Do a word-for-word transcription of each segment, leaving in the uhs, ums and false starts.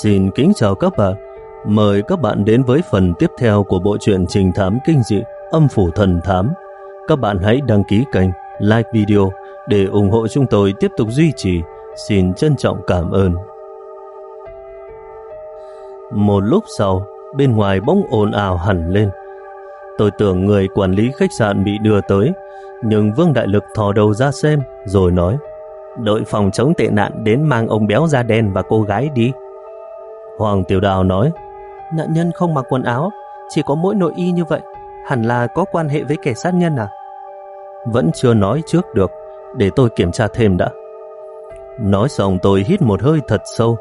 Xin kính chào các bạn. Mời các bạn đến với phần tiếp theo của bộ truyện trinh thám kinh dị Âm Phủ Thần Thám. Các bạn hãy đăng ký kênh, like video để ủng hộ chúng tôi tiếp tục duy trì. Xin trân trọng cảm ơn. Một lúc sau, bên ngoài bỗng ồn ào hẳn lên. Tôi tưởng người quản lý khách sạn bị đưa tới, nhưng Vương Đại Lực thò đầu ra xem rồi nói: đội phòng chống tệ nạn đến mang ông béo da đen và cô gái đi. Hoàng Tiểu Đào nói: nạn nhân không mặc quần áo, chỉ có mỗi nội y như vậy, hẳn là có quan hệ với kẻ sát nhân à? Vẫn chưa nói trước được, để tôi kiểm tra thêm đã. Nói xong tôi hít một hơi thật sâu.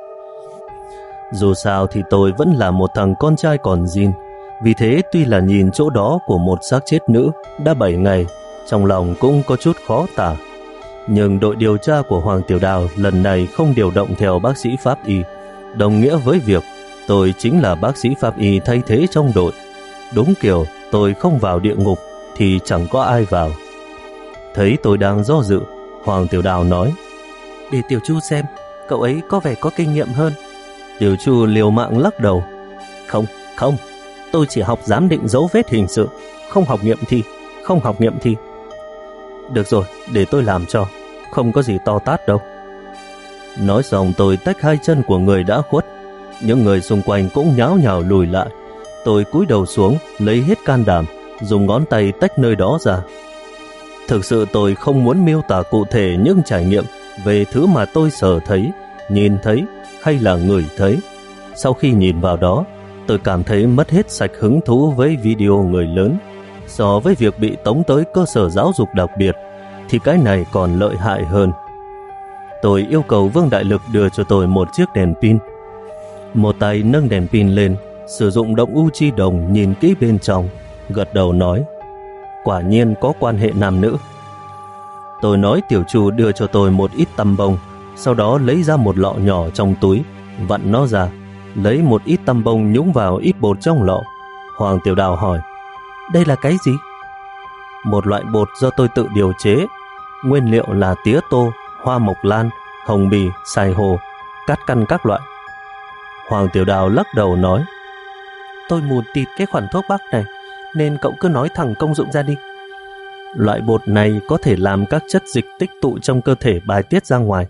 Dù sao thì tôi vẫn là một thằng con trai còn zin, vì thế tuy là nhìn chỗ đó của một xác chết nữ đã bảy ngày, trong lòng cũng có chút khó tả. Nhưng đội điều tra của Hoàng Tiểu Đào lần này không điều động theo bác sĩ pháp y, đồng nghĩa với việc tôi chính là bác sĩ pháp y thay thế trong đội. Đúng kiểu tôi không vào địa ngục thì chẳng có ai vào. Thấy tôi đang do dự, Hoàng Tiểu Đào nói: để Tiểu Chu xem, cậu ấy có vẻ có kinh nghiệm hơn. Tiểu Chu liều mạng lắc đầu: Không, không, tôi chỉ học giám định dấu vết hình sự, không học nghiệm thi, không học nghiệm thi. Được rồi, để tôi làm cho, không có gì to tát đâu. Nói xong tôi tách hai chân của người đã khuất. Những người xung quanh cũng nháo nhào lùi lại. Tôi cúi đầu xuống, lấy hết can đảm, dùng ngón tay tách nơi đó ra. Thực sự tôi không muốn miêu tả cụ thể những trải nghiệm về thứ mà tôi sờ thấy, nhìn thấy hay là ngửi thấy. Sau khi nhìn vào đó, tôi cảm thấy mất hết sạch hứng thú với video người lớn. So với việc bị tống tới cơ sở giáo dục đặc biệt thì cái này còn lợi hại hơn. Tôi yêu cầu Vương Đại Lực đưa cho tôi một chiếc đèn pin. Một tay nâng đèn pin lên, sử dụng động u chi đồng nhìn kỹ bên trong, gật đầu nói: quả nhiên có quan hệ nam nữ. Tôi nói Tiểu Chu đưa cho tôi một ít tăm bông, sau đó lấy ra một lọ nhỏ trong túi, vặn nó ra, lấy một ít tăm bông nhúng vào ít bột trong lọ. Hoàng Tiểu Đào hỏi: đây là cái gì? Một loại bột do tôi tự điều chế. Nguyên liệu là tía tô, hoa mộc lan, hồng bì, xài hồ, cát căn các loại. Hoàng Tiểu Đào lắc đầu nói: tôi mù tịt cái khoản thuốc bắc này, nên cậu cứ nói thẳng công dụng ra đi. Loại bột này có thể làm các chất dịch tích tụ trong cơ thể bài tiết ra ngoài.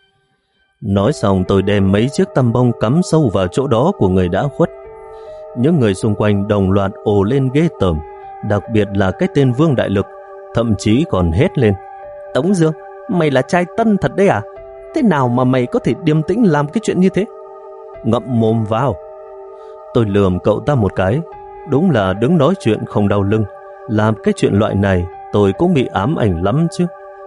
Nói xong tôi đem mấy chiếc tăm bông cắm sâu vào chỗ đó của người đã khuất. Những người xung quanh đồng loạt ồ lên ghê tởm, đặc biệt là cái tên Vương Đại Lực, thậm chí còn hét lên: Tống Dương, mày là trai tân thật đấy à? Thế nào mà mày có thể điềm tĩnh làm cái chuyện như thế? Ngậm mồm vào. Tôi lườm cậu ta một cái. Đúng là đứng nói chuyện không đau lưng, làm cái chuyện loại này tôi cũng bị ám ảnh lắm chứ.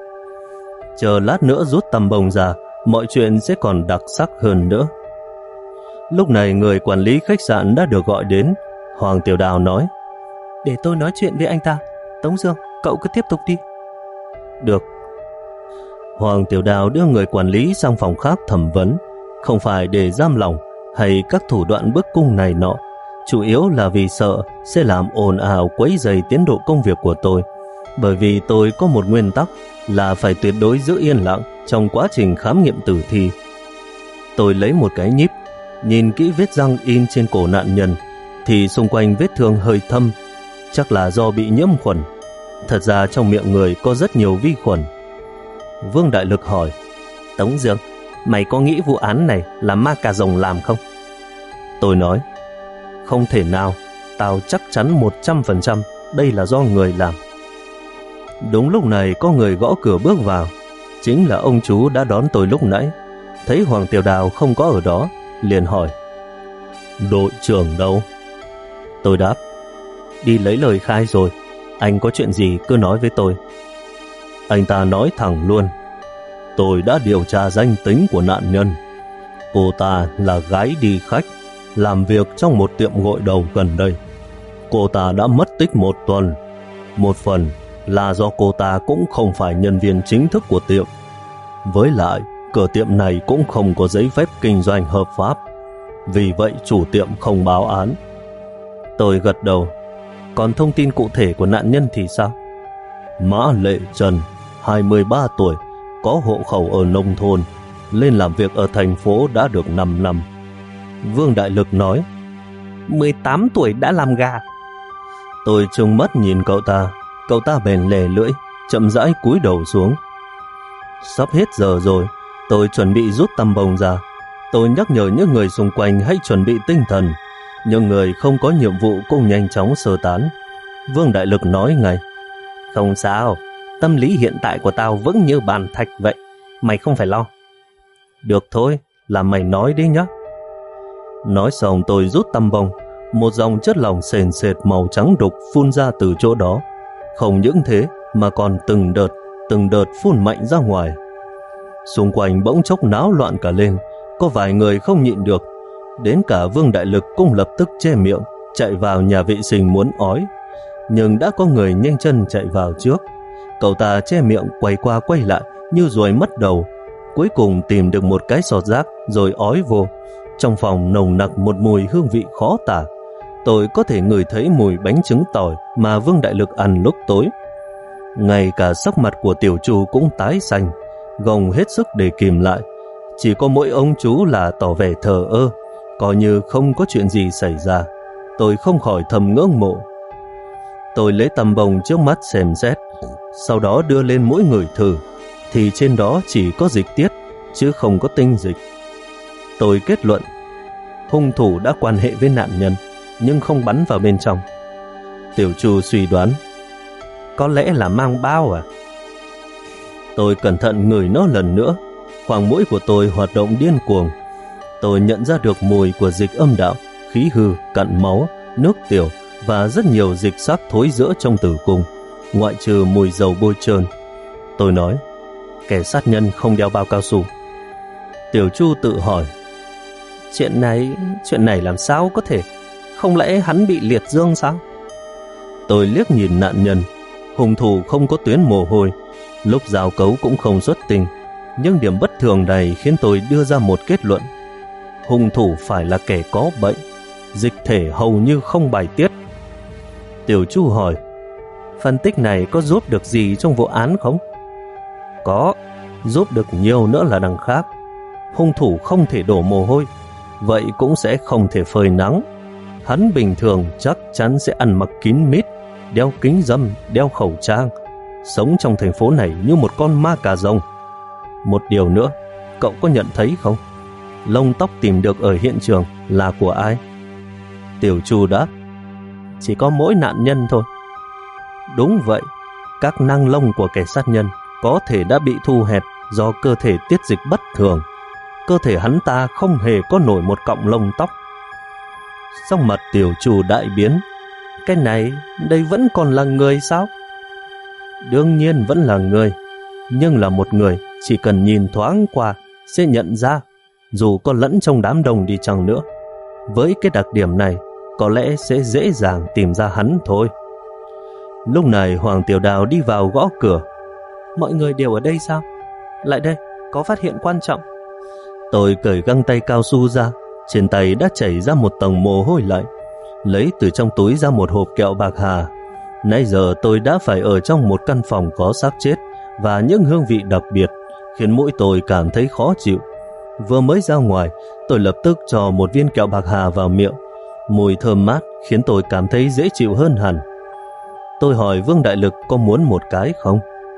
Chờ lát nữa rút tăm bông ra, mọi chuyện sẽ còn đặc sắc hơn nữa. Lúc này người quản lý khách sạn đã được gọi đến. Hoàng Tiểu Đào nói: để tôi nói chuyện với anh ta. Tống Dương, cậu cứ tiếp tục đi. Được. Hoàng Tiểu Đào đưa người quản lý sang phòng khác thẩm vấn, không phải để giam lỏng hay các thủ đoạn bức cung này nọ, chủ yếu là vì sợ sẽ làm ồn ào quấy rầy tiến độ công việc của tôi. Bởi vì tôi có một nguyên tắc là phải tuyệt đối giữ yên lặng trong quá trình khám nghiệm tử thi. Tôi lấy một cái nhíp, nhìn kỹ vết răng in trên cổ nạn nhân, thì xung quanh vết thương hơi thâm, chắc là do bị nhiễm khuẩn. Thật ra trong miệng người có rất nhiều vi khuẩn. Vương Đại Lực hỏi: Tống Dương, mày có nghĩ vụ án này là ma cà rồng làm không? Tôi nói: không thể nào, tao chắc chắn một trăm phần trăm đây là do người làm. Đúng lúc này có người gõ cửa bước vào. Chính là ông chú đã đón tôi lúc nãy. Thấy Hoàng Tiểu Đào không có ở đó, liền hỏi: đội trưởng đâu? Tôi đáp: đi lấy lời khai rồi, anh có chuyện gì cứ nói với tôi. Anh ta nói thẳng luôn: tôi đã điều tra danh tính của nạn nhân. Cô ta là gái đi khách, làm việc trong một tiệm gội đầu gần đây. Cô ta đã mất tích một tuần. Một phần là do cô ta cũng không phải nhân viên chính thức của tiệm. Với lại, cửa tiệm này cũng không có giấy phép kinh doanh hợp pháp. Vì vậy chủ tiệm không báo án. Tôi gật đầu. Còn thông tin cụ thể của nạn nhân thì sao? Mã Lệ Trần, hai mươi ba tuổi, có hộ khẩu ở nông thôn, lên làm việc ở thành phố đã được năm năm. Vương Đại Lực nói, mười tám tuổi đã làm gà. Tôi trừng mắt nhìn cậu ta. Cậu ta bèn lè lưỡi, chậm rãi cúi đầu xuống. Sắp hết giờ rồi, tôi chuẩn bị rút tăm bông ra. Tôi nhắc nhở những người xung quanh hãy chuẩn bị tinh thần. Những người không có nhiệm vụ cũng nhanh chóng sơ tán. Vương Đại Lực nói ngay, không sao, tâm lý hiện tại của tao vững như bàn thạch vậy, mày không phải lo. Được thôi, là mày nói đi nhá. Nói xong tôi rút tăm bông. Một dòng chất lỏng sền sệt màu trắng đục phun ra từ chỗ đó. Không những thế mà còn từng đợt, từng đợt phun mạnh ra ngoài. Xung quanh bỗng chốc náo loạn cả lên. Có vài người không nhịn được. Đến cả Vương Đại Lực cũng lập tức che miệng, chạy vào nhà vệ sinh muốn ói. Nhưng đã có người nhanh chân chạy vào trước. Cậu ta che miệng quay qua quay lại như ruồi mất đầu. Cuối cùng tìm được một cái sọt rác rồi ói vô. Trong phòng nồng nặc một mùi hương vị khó tả. Tôi có thể ngửi thấy mùi bánh trứng tỏi mà Vương Đại Lực ăn lúc tối. Ngay cả sắc mặt của tiểu chu cũng tái xanh, gồng hết sức để kìm lại. Chỉ có mỗi ông chú là tỏ vẻ thờ ơ, coi như không có chuyện gì xảy ra. Tôi không khỏi thầm ngưỡng mộ. Tôi lấy tăm bông trước mắt xem xét, sau đó đưa lên mỗi người thử, thì trên đó chỉ có dịch tiết, chứ không có tinh dịch. Tôi kết luận, hung thủ đã quan hệ với nạn nhân, nhưng không bắn vào bên trong. Tiểu Chu suy đoán, có lẽ là mang bao à? Tôi cẩn thận ngửi nó lần nữa. Khoang mũi của tôi hoạt động điên cuồng. Tôi nhận ra được mùi của dịch âm đạo, khí hư, cặn máu, nước tiểu và rất nhiều dịch sắc thối rữa trong tử cung, ngoại trừ mùi dầu bôi trơn. Tôi nói, kẻ sát nhân không đeo bao cao su. Tiểu Chu tự hỏi, Chuyện này, chuyện này làm sao có thể? Không lẽ hắn bị liệt dương sao? Tôi liếc nhìn nạn nhân. Hung thủ không có tuyến mồ hôi, lúc giao cấu cũng không xuất tinh. Nhưng điểm bất thường này khiến tôi đưa ra một kết luận. Hung thủ phải là kẻ có bệnh, dịch thể hầu như không bài tiết. Tiểu Chu hỏi, phân tích này có giúp được gì trong vụ án không? Có, giúp được nhiều nữa là đằng khác. Hung thủ không thể đổ mồ hôi, vậy cũng sẽ không thể phơi nắng. Hắn bình thường chắc chắn sẽ ăn mặc kín mít, đeo kính râm, đeo khẩu trang, sống trong thành phố này như một con ma cà rồng. Một điều nữa, cậu có nhận thấy không? Lông tóc tìm được ở hiện trường là của ai? Tiểu Chu đáp, chỉ có mỗi nạn nhân thôi. Đúng vậy, các nang lông của kẻ sát nhân có thể đã bị thu hẹp do cơ thể tiết dịch bất thường. Cơ thể hắn ta không hề có nổi một cọng lông tóc. Sắc mặt Tiểu Chu đại biến. Cái này, đây vẫn còn là người sao? Đương nhiên vẫn là người, nhưng là một người chỉ cần nhìn thoáng qua sẽ nhận ra, dù có lẫn trong đám đông đi chăng nữa. Với cái đặc điểm này, có lẽ sẽ dễ dàng tìm ra hắn thôi. Lúc này Hoàng Tiểu Đào đi vào gõ cửa. Mọi người đều ở đây sao? Lại đây, có phát hiện quan trọng. Tôi cởi găng tay cao su ra, trên tay đã chảy ra một tầng mồ hôi lạnh. Lấy từ trong túi ra một hộp kẹo bạc hà. Nãy giờ tôi đã phải ở trong một căn phòng có xác chết và những hương vị đặc biệt, khiến mũi tôi cảm thấy khó chịu. Vừa mới ra ngoài, tôi lập tức cho một viên kẹo bạc hà vào miệng. Mùi thơm mát khiến tôi cảm thấy dễ chịu hơn hẳn. Tôi hỏi Vương Đại Lực có muốn một cái không?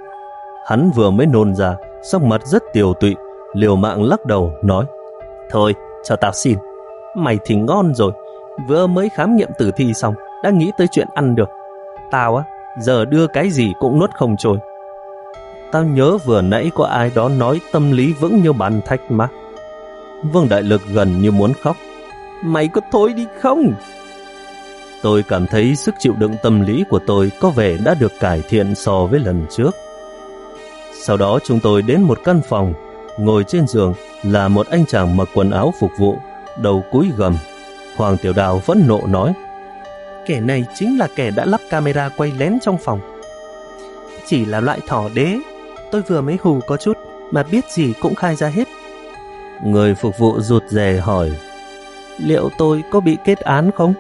Hắn vừa mới nôn ra, sắc mặt rất tiều tụy, liều mạng lắc đầu nói, thôi, cho tao xin. Mày thì ngon rồi, vừa mới khám nghiệm tử thi xong đã nghĩ tới chuyện ăn được. Tao á, giờ đưa cái gì cũng nuốt không trôi. Tao nhớ vừa nãy có ai đó nói tâm lý vững như bàn thạch mà. Vương Đại Lực gần như muốn khóc. Mày có thôi đi không? Tôi cảm thấy sức chịu đựng tâm lý của tôi có vẻ đã được cải thiện so với lần trước. Sau đó chúng tôi đến một căn phòng. Ngồi trên giường là một anh chàng mặc quần áo phục vụ, đầu cúi gằm. Hoàng Tiểu Đào phẫn nộ nói, kẻ này chính là kẻ đã lắp camera quay lén trong phòng. Chỉ là loại thỏ đế, tôi vừa mới hù có chút mà biết gì cũng khai ra hết. Người phục vụ rụt rè hỏi, liệu tôi có bị kết án không?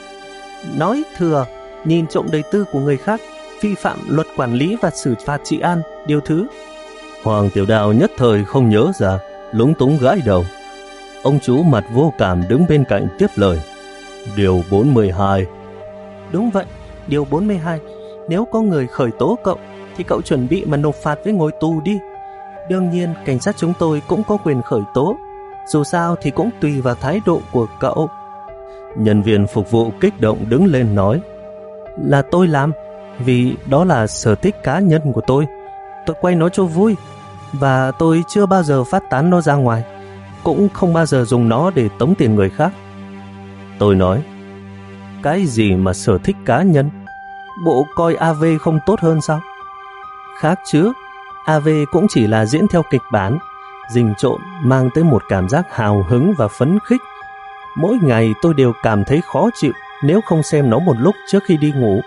Nói thừa, nhìn trộm đời tư của người khác, vi phạm luật quản lý và xử phạt trị an, điều thứ. Hoàng Tiểu Đào nhất thời không nhớ ra, lúng túng gãi đầu. Ông chú mặt vô cảm đứng bên cạnh tiếp lời. Điều bốn mươi hai. Đúng vậy, điều bốn mươi hai. Nếu có người khởi tố cậu thì cậu chuẩn bị mà nộp phạt với ngồi tù đi. Đương nhiên cảnh sát chúng tôi cũng có quyền khởi tố, dù sao thì cũng tùy vào thái độ của cậu. Nhân viên phục vụ kích động đứng lên nói. Là tôi làm, vì đó là sở thích cá nhân của tôi. Tôi quay nó cho vui, và tôi chưa bao giờ phát tán nó ra ngoài, cũng không bao giờ dùng nó để tống tiền người khác. Tôi nói, cái gì mà sở thích cá nhân? Bộ coi a vê không tốt hơn sao? Khác chứ, a vê cũng chỉ là diễn theo kịch bản, rình trộn mang tới một cảm giác hào hứng và phấn khích. Mỗi ngày tôi đều cảm thấy khó chịu nếu không xem nó một lúc trước khi đi ngủ.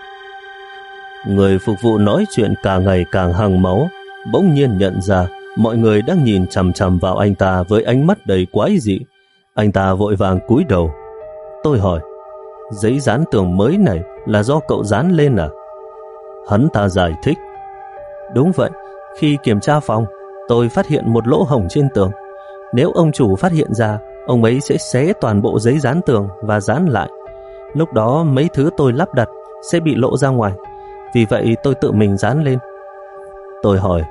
Người phục vụ nói chuyện càng ngày càng hăng máu, bỗng nhiên nhận ra mọi người đang nhìn chằm chằm vào anh ta với ánh mắt đầy quái dị. Anh ta vội vàng cúi đầu. Tôi hỏi, giấy dán tường mới này là do cậu dán lên à? Hắn ta giải thích, đúng vậy, khi kiểm tra phòng, tôi phát hiện một lỗ hổng trên tường. Nếu ông chủ phát hiện ra, ông ấy sẽ xé toàn bộ giấy dán tường và dán lại. Lúc đó mấy thứ tôi lắp đặt sẽ bị lộ ra ngoài, vì vậy tôi tự mình dán lên. Tôi hỏi,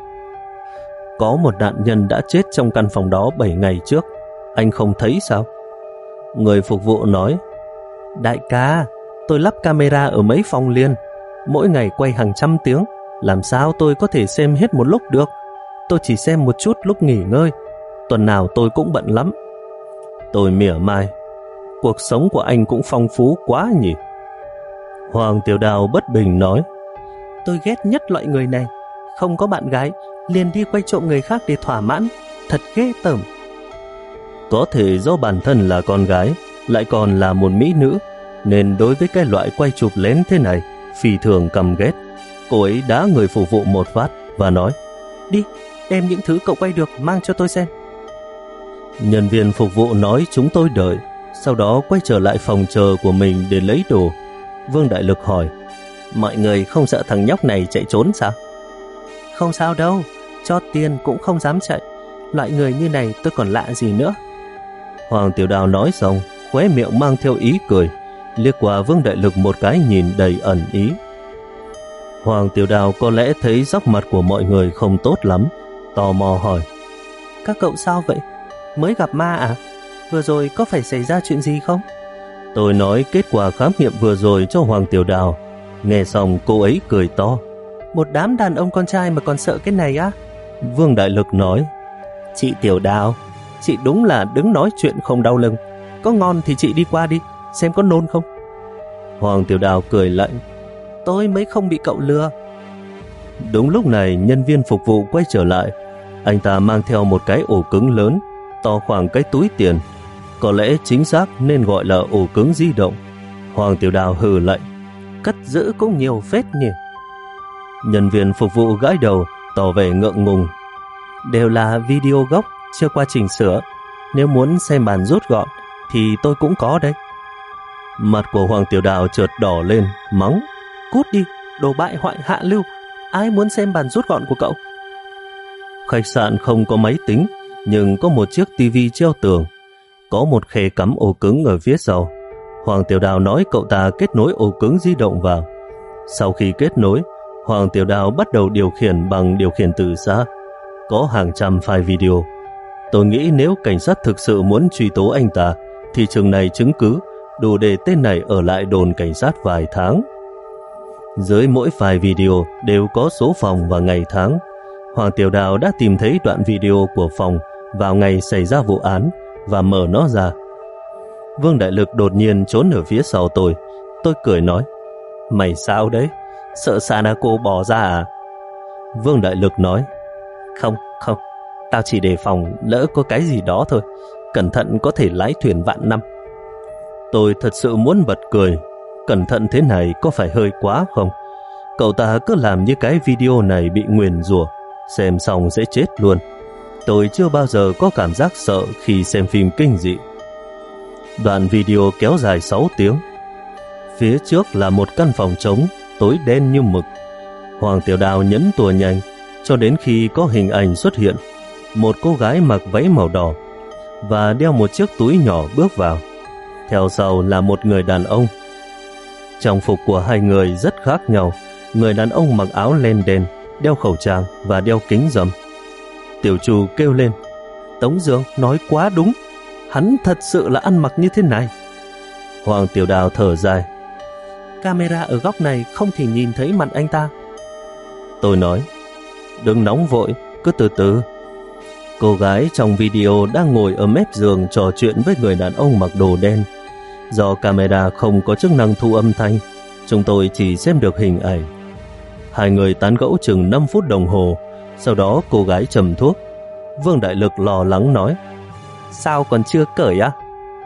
có một nạn nhân đã chết trong căn phòng đó bảy ngày trước, anh không thấy sao? Người phục vụ nói, đại ca, tôi lắp camera ở mấy phòng liền, mỗi ngày quay hàng trăm tiếng, làm sao tôi có thể xem hết một lúc được? Tôi chỉ xem một chút lúc nghỉ ngơi, tuần nào tôi cũng bận lắm. Tôi mỉa mai, cuộc sống của anh cũng phong phú quá nhỉ? Hoàng Tiểu Đào bất bình nói, tôi ghét nhất loại người này, không có bạn gái liền đi quay trộm người khác để thỏa mãn, thật ghê tởm. Có thể do bản thân là con gái, lại còn là một mỹ nữ, nên đối với cái loại quay chụp lén thế này phi thường căm ghét. Cô ấy đá người phục vụ một phát và nói, đi, đem những thứ cậu quay được mang cho tôi xem. Nhân viên phục vụ nói chúng tôi đợi, sau đó quay trở lại phòng chờ của mình để lấy đồ. Vương Đại Lực hỏi, mọi người không sợ thằng nhóc này chạy trốn sao? Không sao đâu, cho tiền cũng không dám chạy, loại người như này tôi còn lạ gì nữa. Hoàng Tiểu Đào nói xong, khóe miệng mang theo ý cười, liếc qua Vương Đại Lực một cái nhìn đầy ẩn ý. Hoàng Tiểu Đào có lẽ thấy sắc mặt của mọi người không tốt lắm, tò mò hỏi, các cậu sao vậy? Mới gặp ma à? Vừa rồi có phải xảy ra chuyện gì không? Tôi nói kết quả khám nghiệm vừa rồi cho Hoàng Tiểu Đào. Nghe xong cô ấy cười to. Một đám đàn ông con trai mà còn sợ cái này á? Vương Đại Lực nói, chị Tiểu Đào, chị đúng là đứng nói chuyện không đau lưng. Có ngon thì chị đi qua đi, xem có nôn không. Hoàng Tiểu Đào cười lạnh, tôi mới không bị cậu lừa. Đúng lúc này nhân viên phục vụ quay trở lại. Anh ta mang theo một cái ổ cứng lớn, to khoảng cái túi tiền. Có lẽ chính xác nên gọi là ổ cứng di động. Hoàng Tiểu Đào hừ lạnh, cất giữ cũng nhiều phết nhỉ. Nhân viên phục vụ gãi đầu, tỏ vẻ ngượng ngùng. Đều là video gốc, chưa qua chỉnh sửa. Nếu muốn xem bản rút gọn thì tôi cũng có đây. Mặt của Hoàng Tiểu Đào chợt đỏ lên, mắng, cút đi, đồ bại hoại hạ lưu, ai muốn xem bản rút gọn của cậu? Khách sạn không có máy tính, nhưng có một chiếc tivi treo tường, có một khe cắm ổ cứng ở phía sau. Hoàng Tiểu Đào nói cậu ta kết nối ổ cứng di động vào. Sau khi kết nối, Hoàng Tiểu Đào bắt đầu điều khiển bằng điều khiển từ xa. Có hàng trăm file video. Tôi nghĩ nếu cảnh sát thực sự muốn truy tố anh ta, thì chừng này chứng cứ đủ để tên này ở lại đồn cảnh sát vài tháng. Dưới mỗi file video đều có số phòng và ngày tháng. Hoàng Tiểu Đào đã tìm thấy đoạn video của phòng vào ngày xảy ra vụ án và mở nó ra. Vương Đại Lực đột nhiên trốn ở phía sau tôi. Tôi cười nói, mày sao đấy? Sợ Sanako bỏ ra à? Vương Đại Lực nói, không, không, tao chỉ đề phòng lỡ có cái gì đó thôi. Cẩn thận có thể lái thuyền vạn năm. Tôi thật sự muốn bật cười. Cẩn thận thế này có phải hơi quá không? Cậu ta cứ làm như cái video này bị nguyền rủa, xem xong sẽ chết luôn. Tôi chưa bao giờ có cảm giác sợ khi xem phim kinh dị. Đoạn video kéo dài sáu tiếng. Phía trước là một căn phòng trống, tối đen như mực. Hoàng Tiểu Đào nhấn tua nhanh cho đến khi có hình ảnh xuất hiện. Một cô gái mặc váy màu đỏ. và đeo một chiếc túi nhỏ bước vào. Theo sau là một người đàn ông. Trang phục của hai người rất khác nhau. Người đàn ông mặc áo len đen, đeo khẩu trang và đeo kính râm. Tiểu Chu kêu lên: Tống Dương nói quá đúng, hắn thật sự là ăn mặc như thế này. Hoàng Tiểu Đào thở dài: Camera ở góc này không thể nhìn thấy mặt anh ta. Tôi nói: Đừng nóng vội, cứ từ từ. Cô gái trong video đang ngồi ở mép giường trò chuyện với người đàn ông mặc đồ đen. Do camera không có chức năng thu âm thanh, chúng tôi chỉ xem được hình ảnh. Hai người tán gẫu chừng năm phút đồng hồ. Sau đó cô gái trầm thuốc. Vương Đại Lực lo lắng nói: Sao còn chưa cởi á?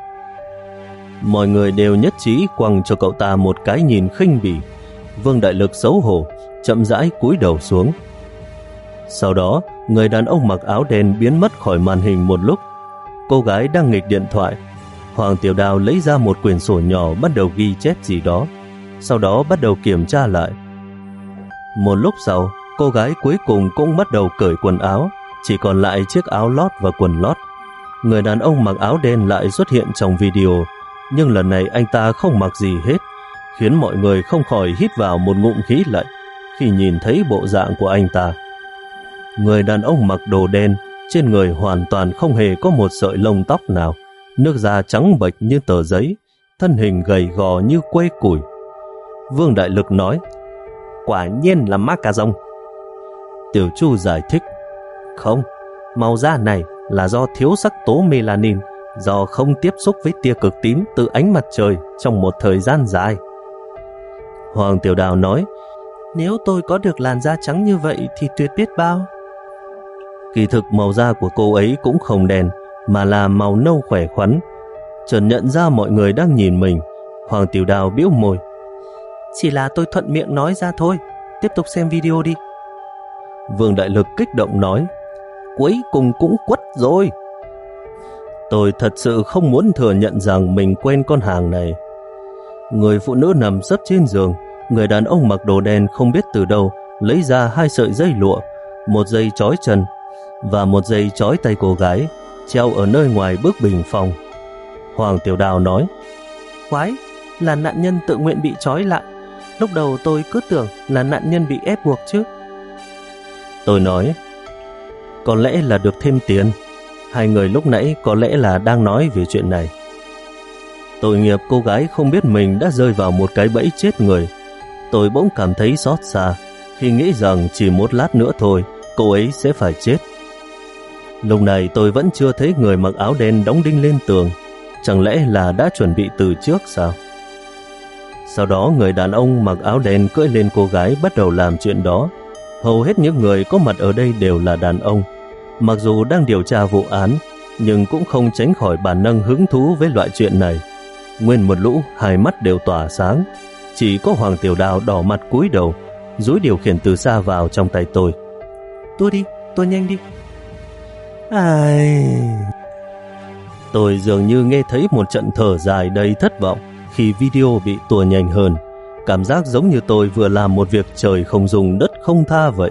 Mọi người đều nhất trí quăng cho cậu ta một cái nhìn khinh bỉ. Vương Đại Lực xấu hổ, chậm rãi cúi đầu xuống. Sau đó, người đàn ông mặc áo đen biến mất khỏi màn hình một lúc. Cô gái đang nghịch điện thoại. Hoàng Tiểu Đào lấy ra một quyển sổ nhỏ, bắt đầu ghi chép gì đó. Sau đó bắt đầu kiểm tra lại. Một lúc sau, cô gái cuối cùng cũng bắt đầu cởi quần áo, chỉ còn lại chiếc áo lót và quần lót. Người đàn ông mặc áo đen lại xuất hiện trong video, nhưng lần này anh ta không mặc gì hết, khiến mọi người không khỏi hít vào một ngụm khí lạnh khi nhìn thấy bộ dạng của anh ta. Người đàn ông mặc đồ đen, trên người hoàn toàn không hề có một sợi lông tóc nào, nước da trắng bệch như tờ giấy, thân hình gầy gò như que củi. Vương Đại Lực nói: Quả nhiên là ma cà rồng. Tiểu Chu giải thích: Không, màu da này là do thiếu sắc tố melanin, do không tiếp xúc với tia cực tím từ ánh mặt trời trong một thời gian dài. Hoàng Tiểu Đào nói: Nếu tôi có được làn da trắng như vậy thì tuyệt biết bao. Kỳ thực màu da của cô ấy cũng không đen, mà là màu nâu khỏe khoắn. Chợt nhận ra mọi người đang nhìn mình, Hoàng Tiểu Đào bĩu môi: Chỉ là tôi thuận miệng nói ra thôi, tiếp tục xem video đi. Vương Đại Lực kích động nói: Cuối cùng cũng quất rồi. Tôi thật sự không muốn thừa nhận rằng mình quen con hàng này. Người phụ nữ nằm sấp trên giường. Người đàn ông mặc đồ đen không biết từ đâu lấy ra hai sợi dây lụa, một dây trói chân và một dây trói tay cô gái, treo ở nơi ngoài bức bình phong. Hoàng Tiểu Đào nói: Quái, là nạn nhân tự nguyện bị trói lại. Lúc đầu tôi cứ tưởng là nạn nhân bị ép buộc chứ. Tôi nói: Có lẽ là được thêm tiền. Hai người lúc nãy có lẽ là đang nói về chuyện này. Tội nghiệp cô gái không biết mình đã rơi vào một cái bẫy chết người. Tôi bỗng cảm thấy xót xa khi nghĩ rằng chỉ một lát nữa thôi cô ấy sẽ phải chết. Lúc này tôi vẫn chưa thấy người mặc áo đen đóng đinh lên tường. Chẳng lẽ là đã chuẩn bị từ trước sao? Sau đó người đàn ông mặc áo đen cưỡi lên cô gái bắt đầu làm chuyện đó. Hầu hết những người có mặt ở đây đều là đàn ông. Mặc dù đang điều tra vụ án, nhưng cũng không tránh khỏi bản năng hứng thú với loại chuyện này. Nguyên một lũ hai mắt đều tỏa sáng. Chỉ có Hoàng Tiểu Đào đỏ mặt cúi đầu, dúi điều khiển từ xa vào trong tay tôi. Tôi đi, tôi nhanh đi. Ai... Tôi dường như nghe thấy một trận thở dài đầy thất vọng khi video bị tua nhanh hơn. Cảm giác giống như tôi vừa làm một việc trời không dùng đất không tha vậy.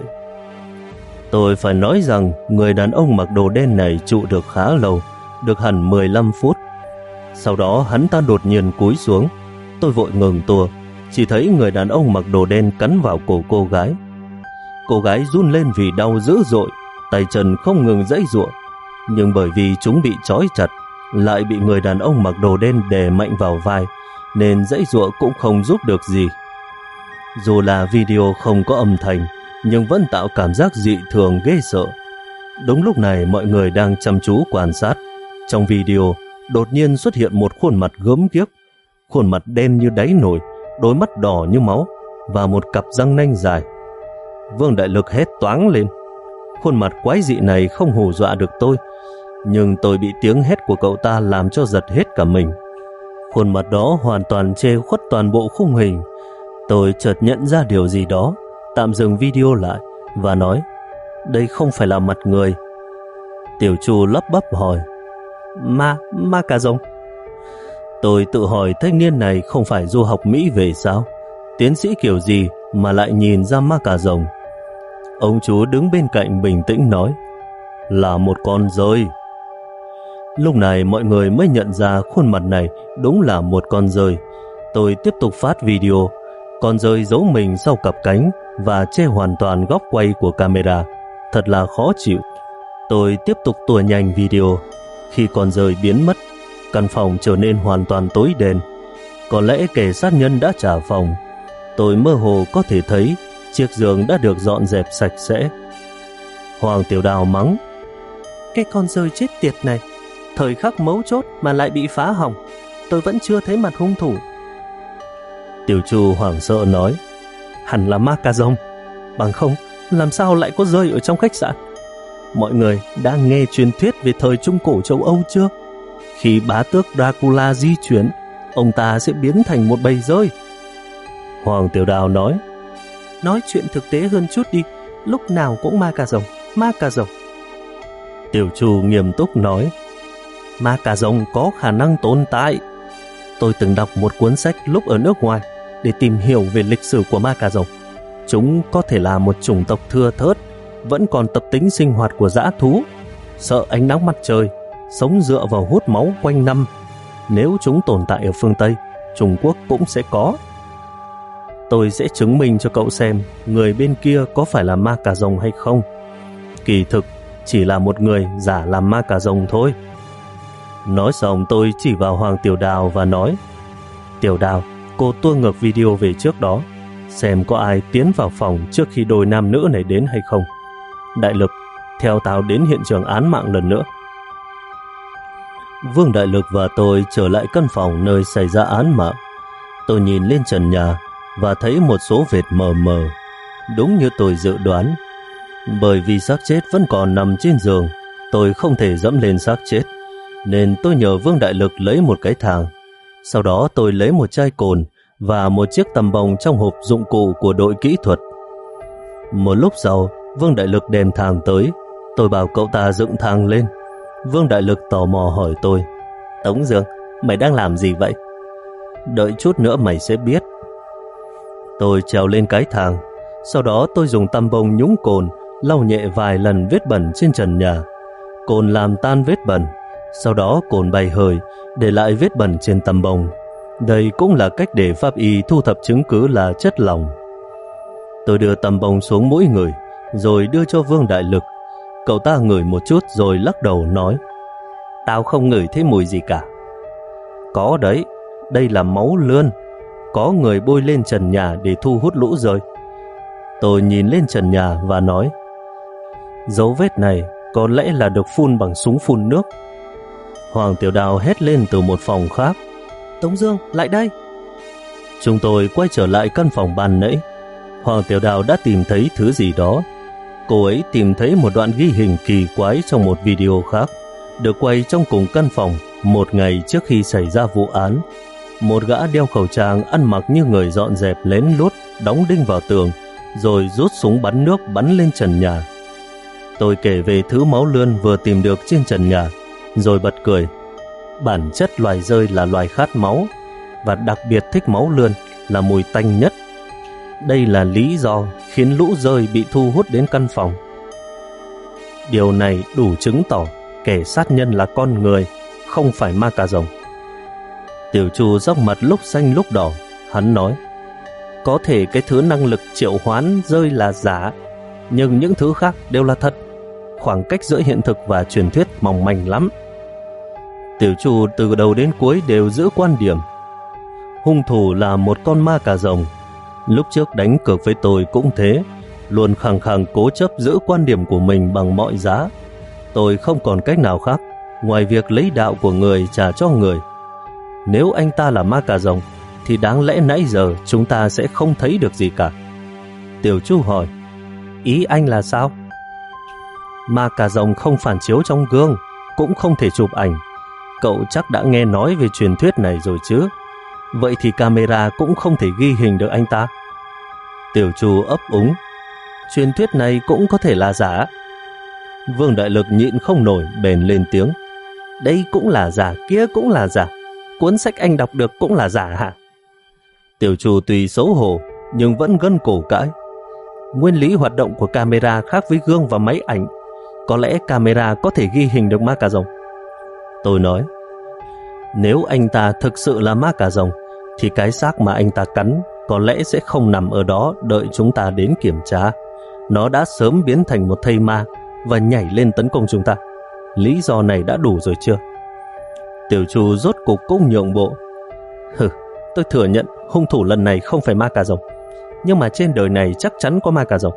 Tôi phải nói rằng người đàn ông mặc đồ đen này trụ được khá lâu, được hẳn mười lăm phút. Sau đó hắn ta đột nhiên cúi xuống. Tôi vội ngừng tua, chỉ thấy người đàn ông mặc đồ đen cắn vào cổ cô gái. Cô gái run lên vì đau dữ dội, tay chân không ngừng giãy giụa. Nhưng bởi vì chúng bị trói chặt, lại bị người đàn ông mặc đồ đen đè mạnh vào vai, nên giãy giụa cũng không giúp được gì. Dù là video không có âm thanh, nhưng vẫn tạo cảm giác dị thường ghê sợ. Đúng lúc này mọi người đang chăm chú quan sát. Trong video đột nhiên xuất hiện một khuôn mặt gớm ghiếc, khuôn mặt đen như đáy nồi, đôi mắt đỏ như máu và một cặp răng nanh dài. Vương Đại Lực hét toáng lên. Khuôn mặt quái dị này không hù dọa được tôi, nhưng tôi bị tiếng hét của cậu ta làm cho giật hết cả mình. Khuôn mặt đó hoàn toàn che khuất toàn bộ khung hình. Tôi chợt nhận ra điều gì đó, tạm dừng video lại và nói: Đây không phải là mặt người. Tiểu Chu lắp bắp hỏi: Ma, ma cà rồng? Tôi tự hỏi thanh niên này không phải du học Mỹ về sao? Tiến sĩ kiểu gì mà lại nhìn ra ma cà rồng? Ông chú đứng bên cạnh bình tĩnh nói: Là một con dơi. Lúc này mọi người mới nhận ra khuôn mặt này đúng là một con dơi. Tôi tiếp tục phát video. Con dơi giấu mình sau cặp cánh và che hoàn toàn góc quay của camera. Thật là khó chịu. Tôi tiếp tục tua nhanh video. Khi con dơi biến mất, căn phòng trở nên hoàn toàn tối đen. Có lẽ kẻ sát nhân đã trả phòng. Tôi mơ hồ có thể thấy chiếc giường đã được dọn dẹp sạch sẽ. Hoàng Tiểu Đào mắng: Cái con dơi chết tiệt này, thời khắc mấu chốt mà lại bị phá hỏng. Tôi vẫn chưa thấy mặt hung thủ. Tiểu Chu hoảng sợ nói: Hẳn là ma cà rồng. Bằng không, làm sao lại có dơi ở trong khách sạn? Mọi người đã nghe truyền thuyết về thời Trung Cổ châu Âu chưa? Khi bá tước Dracula di chuyển, ông ta sẽ biến thành một bầy dơi. Hoàng Tiểu Đào nói: Nói chuyện thực tế hơn chút đi. Lúc nào cũng ma cà rồng, ma cà rồng. Tiểu Chu nghiêm túc nói: Ma cà rồng có khả năng tồn tại. Tôi từng đọc một cuốn sách lúc ở nước ngoài để tìm hiểu về lịch sử của ma cà rồng. Chúng có thể là một chủng tộc thưa thớt, vẫn còn tập tính sinh hoạt của dã thú, sợ ánh nắng mặt trời, sống dựa vào hút máu quanh năm. Nếu chúng tồn tại ở phương Tây, Trung Quốc cũng sẽ có. Tôi sẽ chứng minh cho cậu xem người bên kia có phải là ma cà rồng hay không. Kỳ thực chỉ là một người giả làm ma cà rồng thôi. Nói xong tôi chỉ vào Hoàng Tiểu Đào và nói: Tiểu Đào, cô tua ngược video về trước đó, xem có ai tiến vào phòng trước khi đôi nam nữ này đến hay không. Đại Lực, theo tao đến hiện trường án mạng lần nữa. Vương Đại Lực và tôi trở lại căn phòng nơi xảy ra án mạng. Tôi nhìn lên trần nhà và thấy một số vệt mờ mờ. Đúng như tôi dự đoán. Bởi vì xác chết vẫn còn nằm trên giường, tôi không thể dẫm lên xác chết, nên tôi nhờ Vương Đại Lực lấy một cái thang. Sau đó tôi lấy một chai cồn và một chiếc tăm bông trong hộp dụng cụ của đội kỹ thuật. Một lúc sau, Vương Đại Lực đem thang tới. Tôi bảo cậu ta dựng thang lên. Vương Đại Lực tò mò hỏi tôi: Tống Dương, mày đang làm gì vậy? Đợi chút nữa mày sẽ biết. Tôi trèo lên cái thang. Sau đó tôi dùng tăm bông nhúng cồn lau nhẹ vài lần vết bẩn trên trần nhà. Cồn làm tan vết bẩn. Sau đó cồn bay hơi, để lại vết bẩn trên tăm bông. Đây cũng là cách để pháp y thu thập chứng cứ là chất lỏng. Tôi đưa tăm bông xuống mũi người, rồi đưa cho Vương Đại Lực. Cậu ta ngửi một chút rồi lắc đầu nói: Tao không ngửi thấy mùi gì cả. Có đấy, đây là máu lươn. Có người bôi lên trần nhà để thu hút lũ dơi. Tôi nhìn lên trần nhà và nói: Dấu vết này có lẽ là được phun bằng súng phun nước. Hoàng Tiểu Đào hét lên từ một phòng khác: Tống Dương, lại đây! Chúng tôi quay trở lại căn phòng ban nãy. Hoàng Tiểu Đào đã tìm thấy thứ gì đó. Cô ấy tìm thấy một đoạn ghi hình kỳ quái trong một video khác, được quay trong cùng căn phòng một ngày trước khi xảy ra vụ án. Một gã đeo khẩu trang, ăn mặc như người dọn dẹp lén lút, đóng đinh vào tường, rồi rút súng bắn nước bắn lên trần nhà. Tôi kể về thứ máu lươn vừa tìm được trên trần nhà, rồi bật cười. Bản chất loài dơi là loài khát máu, và đặc biệt thích máu lươn là mùi tanh nhất. Đây là lý do khiến lũ dơi bị thu hút đến căn phòng. Điều này đủ chứng tỏ kẻ sát nhân là con người, không phải ma cà rồng. Tiểu Chu dốc mặt lúc xanh lúc đỏ. Hắn nói: Có thể cái thứ năng lực triệu hoán dơi là giả, nhưng những thứ khác đều là thật. Khoảng cách giữa hiện thực và truyền thuyết mỏng manh lắm. Tiểu Chu từ đầu đến cuối đều giữ quan điểm. Hung thủ là một con ma cà rồng. Lúc trước đánh cược với tôi cũng thế, luôn khăng khăng cố chấp giữ quan điểm của mình bằng mọi giá. Tôi không còn cách nào khác ngoài việc lấy đạo của người trả cho người. Nếu anh ta là ma cà rồng thì đáng lẽ nãy giờ chúng ta sẽ không thấy được gì cả. Tiểu Chu hỏi: Ý anh là sao? Ma cà rồng không phản chiếu trong gương, cũng không thể chụp ảnh. Cậu chắc đã nghe nói về truyền thuyết này rồi chứ? Vậy thì camera cũng không thể ghi hình được anh ta. Tiểu Chu ấp úng: Truyền thuyết này cũng có thể là giả. Vương Đại Lực nhịn không nổi, bèn lên tiếng: Đây cũng là giả, kia cũng là giả. Cuốn sách anh đọc được cũng là giả hả? Tiểu Chu tuy xấu hổ nhưng vẫn gân cổ cãi: Nguyên lý hoạt động của camera khác với gương và máy ảnh. Có lẽ camera có thể ghi hình được ma cà rồng. Tôi nói, nếu anh ta thực sự là ma cà rồng thì cái xác mà anh ta cắn có lẽ sẽ không nằm ở đó đợi chúng ta đến kiểm tra. Nó đã sớm biến thành một thây ma và nhảy lên tấn công chúng ta. Lý do này đã đủ rồi chưa? Tiểu Chu rốt cục cũng nhượng bộ. Hừ, tôi thừa nhận hung thủ lần này không phải ma cà rồng, nhưng mà trên đời này chắc chắn có ma cà rồng.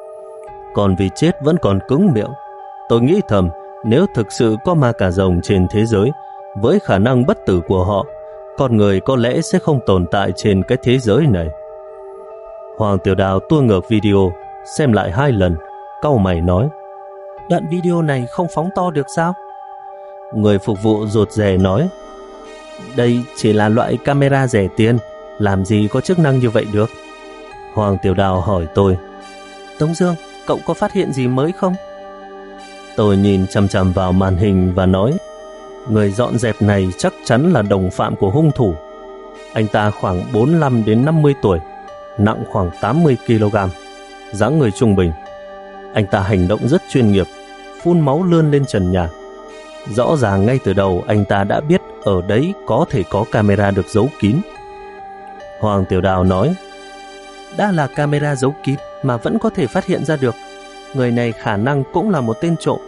Còn vì chết vẫn còn cứng miệng. Tôi nghĩ thầm, nếu thực sự có ma cà rồng trên thế giới, với khả năng bất tử của họ, con người có lẽ sẽ không tồn tại trên cái thế giới này. Hoàng Tiểu Đào tua ngược video, xem lại hai lần, cau mày nói, đoạn video này không phóng to được sao? Người phục vụ rụt rè nói, đây chỉ là loại camera rẻ tiền, làm gì có chức năng như vậy được. Hoàng Tiểu Đào hỏi tôi, Tống Dương, cậu có phát hiện gì mới không? Tôi nhìn chằm chằm vào màn hình và nói, người dọn dẹp này chắc chắn là đồng phạm của hung thủ. Anh ta khoảng bốn mươi lăm đến năm mươi tuổi, nặng khoảng tám mươi ki lô gam, dáng người trung bình. Anh ta hành động rất chuyên nghiệp, phun máu lươn lên trần nhà. Rõ ràng ngay từ đầu anh ta đã biết ở đấy có thể có camera được giấu kín. Hoàng Tiểu Đào nói, đã là camera giấu kín mà vẫn có thể phát hiện ra được, người này khả năng cũng là một tên trộm.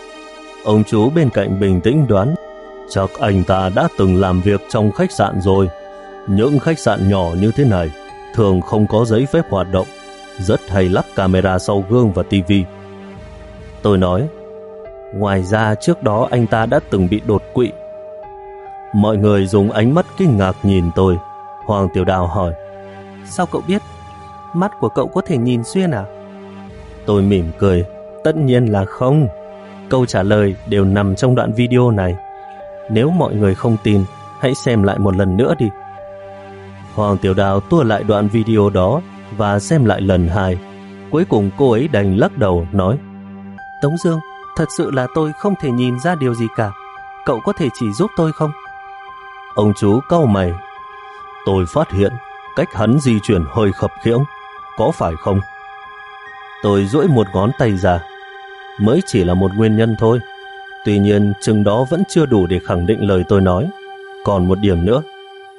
Ông chú bên cạnh bình tĩnh đoán, chắc anh ta đã từng làm việc trong khách sạn rồi. Những khách sạn nhỏ như thế này thường không có giấy phép hoạt động, rất hay lắp camera sau gương và tivi. Tôi nói, ngoài ra trước đó anh ta đã từng bị đột quỵ. Mọi người dùng ánh mắt kinh ngạc nhìn tôi. Hoàng Tiểu Đào hỏi, sao cậu biết? Mắt của cậu có thể nhìn xuyên à? Tôi mỉm cười, tất nhiên là không. Câu trả lời đều nằm trong đoạn video này. Nếu mọi người không tin, hãy xem lại một lần nữa đi. Hoàng Tiểu Đào tua lại đoạn video đó và xem lại lần hai. Cuối cùng cô ấy đành lắc đầu nói, Tống Dương, thật sự là tôi không thể nhìn ra điều gì cả. Cậu có thể chỉ giúp tôi không? Ông chú cau mày, tôi phát hiện cách hắn di chuyển hơi khập khiễng, có phải không? Tôi duỗi một ngón tay ra, mới chỉ là một nguyên nhân thôi. Tuy nhiên chừng đó vẫn chưa đủ để khẳng định lời tôi nói. Còn một điểm nữa.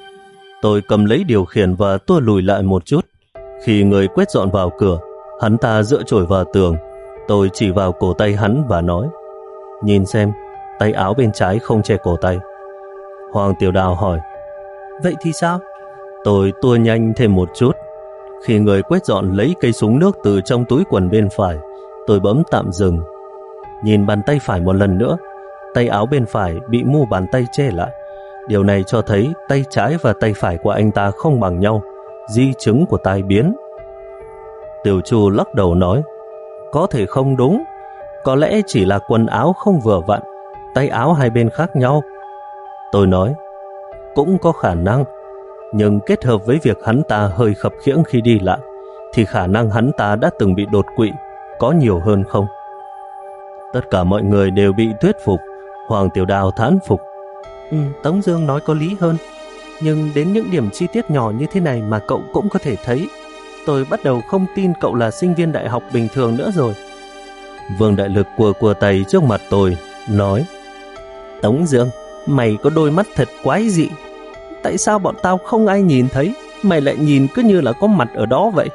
Tôi cầm lấy điều khiển và tua lùi lại một chút. Khi người quét dọn vào cửa, hắn ta dựa chổi vào tường. Tôi chỉ vào cổ tay hắn và nói, nhìn xem, tay áo bên trái không che cổ tay. Hoàng Tiểu Đào hỏi, vậy thì sao? Tôi tua nhanh thêm một chút. Khi người quét dọn lấy cây súng nước từ trong túi quần bên phải, tôi bấm tạm dừng. Nhìn bàn tay phải một lần nữa, tay áo bên phải bị mu bàn tay che lại. Điều này cho thấy tay trái và tay phải của anh ta không bằng nhau, di chứng của tai biến. Tiểu Chu lắc đầu nói, có thể không đúng, có lẽ chỉ là quần áo không vừa vặn, tay áo hai bên khác nhau. Tôi nói, cũng có khả năng, nhưng kết hợp với việc hắn ta hơi khập khiễng khi đi lại, thì khả năng hắn ta đã từng bị đột quỵ có nhiều hơn không? Tất cả mọi người đều bị thuyết phục. Hoàng Tiểu Đào thán phục, Ừ, Tống Dương nói có lý hơn. Nhưng đến những điểm chi tiết nhỏ như thế này mà cậu cũng có thể thấy, tôi bắt đầu không tin cậu là sinh viên đại học bình thường nữa rồi. Vương Đại Lực cua cua tay trước mặt tôi, nói, Tống Dương, mày có đôi mắt thật quái dị. Tại sao bọn tao không ai nhìn thấy, mày lại nhìn cứ như là có mặt ở đó vậy?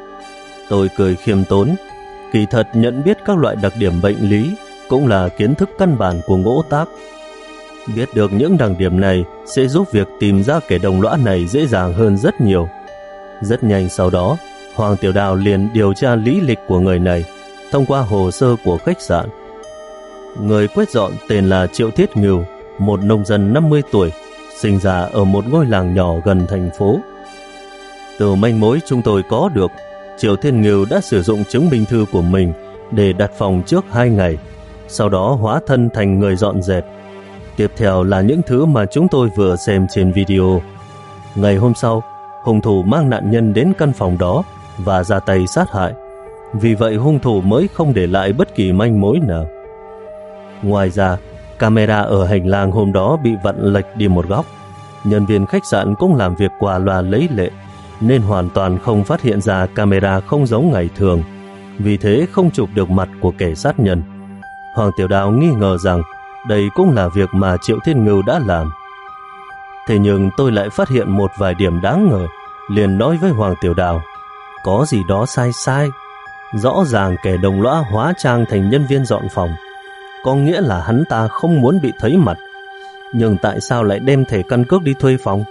Tôi cười khiêm tốn. Kỳ thật nhận biết các loại đặc điểm bệnh lý cũng là kiến thức căn bản của ngỗ tác. Biết được những đặc điểm này sẽ giúp việc tìm ra kẻ đồng lõa này dễ dàng hơn rất nhiều. Rất nhanh sau đó, Hoàng Tiểu Đào liền điều tra lý lịch của người này thông qua hồ sơ của khách sạn. Người quét dọn tên là Triệu Thiết Ngưu, một nông dân năm mươi tuổi, sinh ra ở một ngôi làng nhỏ gần thành phố. Từ manh mối chúng tôi có được, Triệu Thiết Ngưu đã sử dụng chứng minh thư của mình để đặt phòng trước hai ngày, sau đó hóa thân thành người dọn dẹp. Tiếp theo là những thứ mà chúng tôi vừa xem trên video. Ngày hôm sau, hung thủ mang nạn nhân đến căn phòng đó và ra tay sát hại. Vì vậy hung thủ mới không để lại bất kỳ manh mối nào. Ngoài ra, camera ở hành lang hôm đó bị vặn lệch đi một góc. Nhân viên khách sạn cũng làm việc qua loa lấy lệ, nên hoàn toàn không phát hiện ra camera không giống ngày thường. Vì thế không chụp được mặt của kẻ sát nhân. Hoàng Tiểu Đào nghi ngờ rằng đây cũng là việc mà Triệu Thiên Ngưu đã làm. Thế nhưng tôi lại phát hiện một vài điểm đáng ngờ, liền nói với Hoàng Tiểu Đào, có gì đó sai sai. Rõ ràng kẻ đồng lõa hóa trang thành nhân viên dọn phòng, có nghĩa là hắn ta không muốn bị thấy mặt. Nhưng tại sao lại đem thẻ căn cước đi thuê phòng?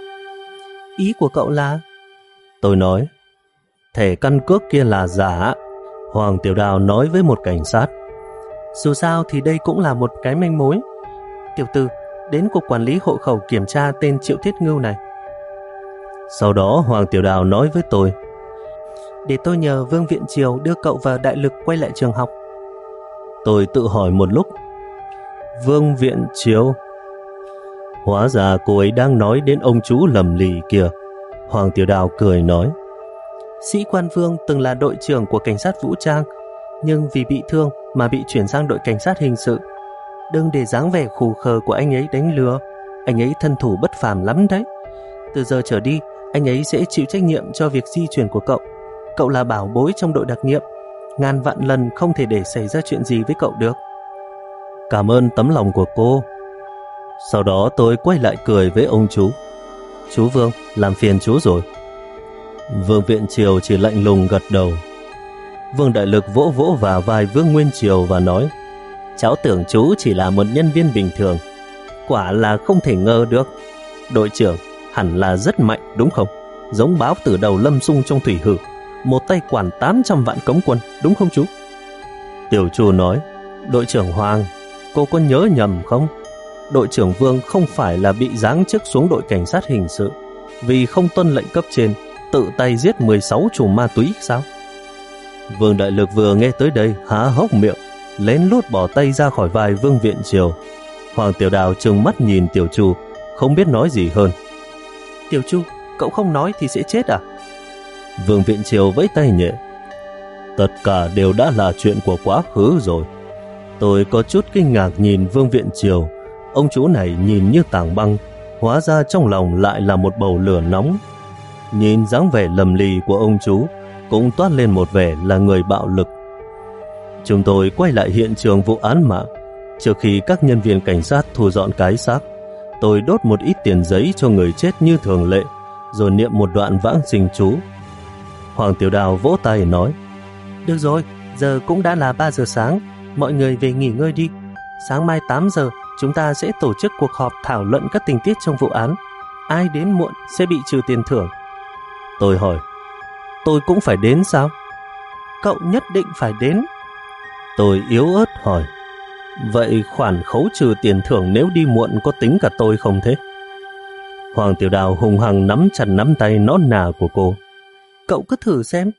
Ý của cậu là? Tôi nói, thẻ căn cước kia là giả. Hoàng Tiểu Đào nói với một cảnh sát. Dù sao thì đây cũng là một cái manh mối. Tiểu tử, đến cục quản lý hộ khẩu kiểm tra tên Triệu Thiết Ngưu này. Sau đó Hoàng Tiểu Đào nói với tôi, để tôi nhờ Vương Viện Triều đưa cậu và Đại Lực quay lại trường học. Tôi tự hỏi một lúc, Vương Viện Triều? Hóa ra cô ấy đang nói đến ông chú lầm lì kia. Hoàng Tiểu Đào cười nói, Sĩ quan Vương từng là đội trưởng của cảnh sát vũ trang, nhưng vì bị thương mà bị chuyển sang đội cảnh sát hình sự. Đừng để dáng vẻ khù khờ của anh ấy đánh lừa, anh ấy thân thủ bất phàm lắm đấy. Từ giờ trở đi, anh ấy sẽ chịu trách nhiệm cho việc di chuyển của cậu. Cậu là bảo bối trong đội đặc nhiệm, ngàn vạn lần không thể để xảy ra chuyện gì với cậu được. Cảm ơn tấm lòng của cô. Sau đó tôi quay lại cười với ông chú. Chú Vương, làm phiền chú rồi. Vương Viện Triều chỉ lạnh lùng gật đầu. Vương Đại Lực vỗ vỗ vào vai Vương Nguyên Triều và nói, cháu tưởng chú chỉ là một nhân viên bình thường, quả là không thể ngờ được. Đội trưởng hẳn là rất mạnh đúng không? Giống báo tử đầu Lâm Xung trong Thủy Hử, một tay quản tám trăm vạn cấm quân, đúng không chú? Tiểu Chu nói, đội trưởng Hoàng, cô có nhớ nhầm không? Đội trưởng Vương không phải là bị giáng chức xuống đội cảnh sát hình sự vì không tuân lệnh cấp trên, tự tay giết mười sáu chùm ma túy sao? Vương Đại Lực vừa nghe tới đây há hốc miệng, lén lút bỏ tay ra khỏi vai Vương Viện Triều. Hoàng Tiểu Đào trừng mắt nhìn Tiểu Chu, không biết nói gì hơn. Tiểu Chu, cậu không nói thì sẽ chết à? Vương Viện Triều vẫy tay nhẹ. Tất cả đều đã là chuyện của quá khứ rồi. Tôi có chút kinh ngạc nhìn Vương Viện Triều. Ông chú này nhìn như tảng băng, hóa ra trong lòng lại là một bầu lửa nóng. Nhìn dáng vẻ lầm lì của ông chú, cũng toát lên một vẻ là người bạo lực. Chúng tôi quay lại hiện trường vụ án mạng. Trước khi các nhân viên cảnh sát thu dọn cái xác, tôi đốt một ít tiền giấy cho người chết như thường lệ, rồi niệm một đoạn vãng sinh chú. Hoàng Tiểu Đào vỗ tay nói, được rồi, giờ cũng đã là ba giờ sáng, mọi người về nghỉ ngơi đi. Sáng mai tám giờ chúng ta sẽ tổ chức cuộc họp thảo luận các tình tiết trong vụ án. Ai đến muộn sẽ bị trừ tiền thưởng. Tôi hỏi, tôi cũng phải đến sao? Cậu nhất định phải đến. Tôi yếu ớt hỏi, vậy khoản khấu trừ tiền thưởng nếu đi muộn có tính cả tôi không thế? Hoàng Tiểu Đào hùng hăng nắm chặt nắm tay nõn nà của cô. Cậu cứ thử xem.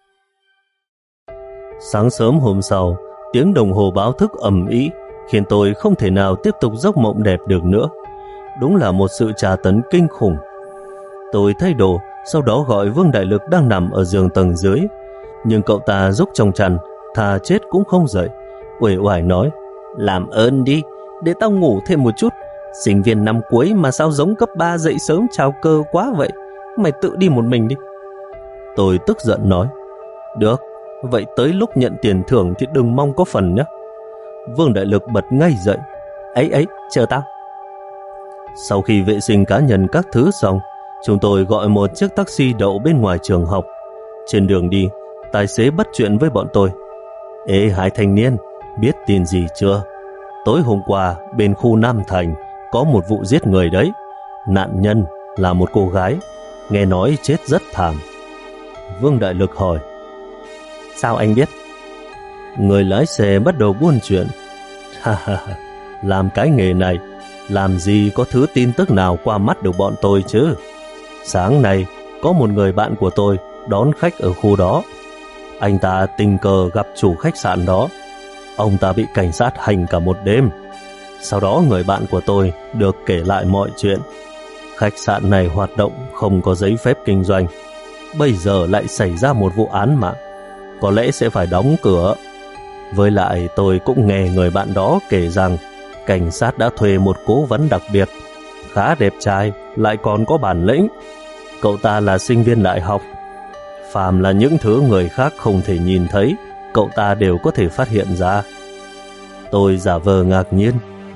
Sáng sớm hôm sau, tiếng đồng hồ báo thức ầm ĩ khiến tôi không thể nào tiếp tục giấc mộng đẹp được nữa. Đúng là một sự tra tấn kinh khủng. Tôi thay đồ, sau đó gọi Vương Đại Lực đang nằm ở giường tầng dưới. Nhưng cậu ta rúc trong chăn, thà chết cũng không dậy. Uể oải nói, làm ơn đi, để tao ngủ thêm một chút. Sinh viên năm cuối mà sao giống cấp ba dậy sớm chào cơ quá vậy? Mày tự đi một mình đi. Tôi tức giận nói, được, vậy tới lúc nhận tiền thưởng thì đừng mong có phần nhé. Vương Đại Lực bật ngay dậy, ấy ấy, chờ tao. Sau khi vệ sinh cá nhân các thứ xong, chúng tôi gọi một chiếc taxi đậu bên ngoài trường học. Trên đường đi, tài xế bắt chuyện với bọn tôi. Ê hai thanh niên, biết tin gì chưa? Tối hôm qua bên khu Nam Thành có một vụ giết người đấy. Nạn nhân là một cô gái, nghe nói chết rất thảm. Vương Đại Lực hỏi, sao anh biết? Người lái xe bắt đầu buôn chuyện. Ha ha ha, làm cái nghề này, làm gì có thứ tin tức nào qua mắt được bọn tôi chứ. Sáng nay có một người bạn của tôi đón khách ở khu đó. Anh ta tình cờ gặp chủ khách sạn đó. Ông ta bị cảnh sát hành cả một đêm. Sau đó người bạn của tôi được kể lại mọi chuyện. Khách sạn này hoạt động không có giấy phép kinh doanh. Bây giờ lại xảy ra một vụ án mạng, có lẽ sẽ phải đóng cửa. Với lại tôi cũng nghe người bạn đó kể rằng cảnh sát đã thuê một cố vấn đặc biệt, khá đẹp trai, lại còn có bản lĩnh. Cậu ta là sinh viên đại học. Phàm là những thứ người khác không thể nhìn thấy, cậu ta đều có thể phát hiện ra. Tôi giả vờ ngạc nhiên.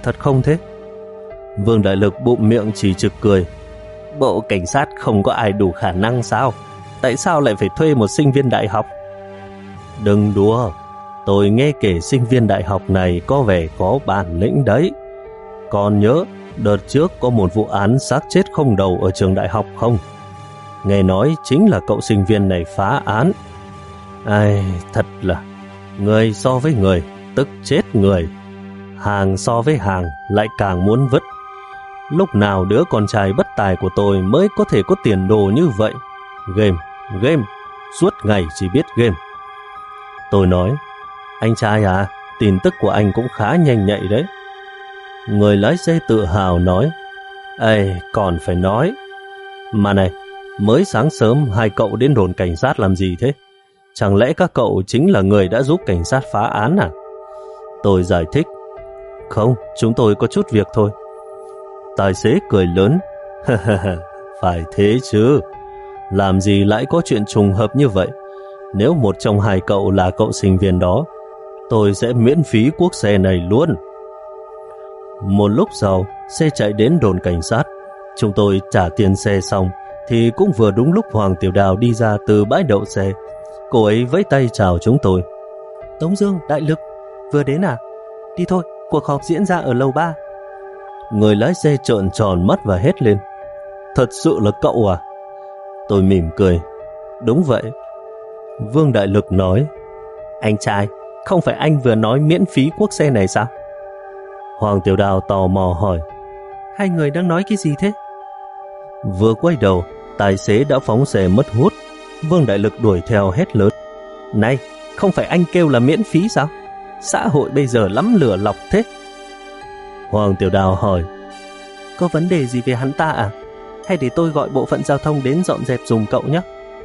thật không thế? Vương Đại Lực bụm miệng chỉ trực cười. Bộ cảnh sát không có ai đủ khả năng sao? Tại sao lại phải thuê một sinh viên đại học? Đừng đùa, tôi nghe kể sinh viên đại học này có vẻ có bản lĩnh đấy. Còn nhớ đợt trước có một vụ án xác chết không đầu ở trường đại học không? Nghe nói chính là cậu sinh viên này phá án. Ai, thật là người so với người tức chết người, hàng so với hàng lại càng muốn vứt. Lúc nào đứa con trai bất tài của tôi mới có thể có tiền đồ như vậy? Game, game, suốt ngày chỉ biết game. Tôi nói, anh trai à, tin tức của anh cũng khá nhanh nhạy đấy. Người lái xe tự hào nói, ê, còn phải nói. Mà này, mới sáng sớm hai cậu đến đồn cảnh sát làm gì thế? Chẳng lẽ các cậu chính là người đã giúp cảnh sát phá án à? Tôi giải thích, không, chúng tôi có chút việc thôi. Tài xế cười lớn, phải thế chứ, làm gì lại có chuyện trùng hợp như vậy? Nếu một trong hai cậu là cậu sinh viên đó, tôi sẽ miễn phí cuốc xe này luôn. Một lúc sau, xe chạy đến đồn cảnh sát. Chúng tôi trả tiền xe xong thì cũng vừa đúng lúc Hoàng Tiểu Đào đi ra từ bãi đậu xe. Cô ấy vẫy tay chào chúng tôi. Tống Dương, Đại Lực, vừa đến à? Đi thôi, cuộc họp diễn ra ở lầu ba. Người lái xe trợn tròn mắt và hét lên, thật sự là cậu à? Tôi mỉm cười, đúng vậy. Vương Đại Lực nói, anh trai, không phải anh vừa nói miễn phí cuốc xe này sao? Hoàng Tiểu Đào tò mò hỏi, hai người đang nói cái gì thế? Vừa quay đầu, tài xế đã phóng xe mất hút. Vương Đại Lực đuổi theo hét lớn, này, không phải anh kêu là miễn phí sao? Xã hội bây giờ lắm lừa lọc thế. Hoàng Tiểu Đào hỏi, có vấn đề gì về hắn ta à? Hay để tôi gọi bộ phận giao thông đến dọn dẹp giùm cậu nhé?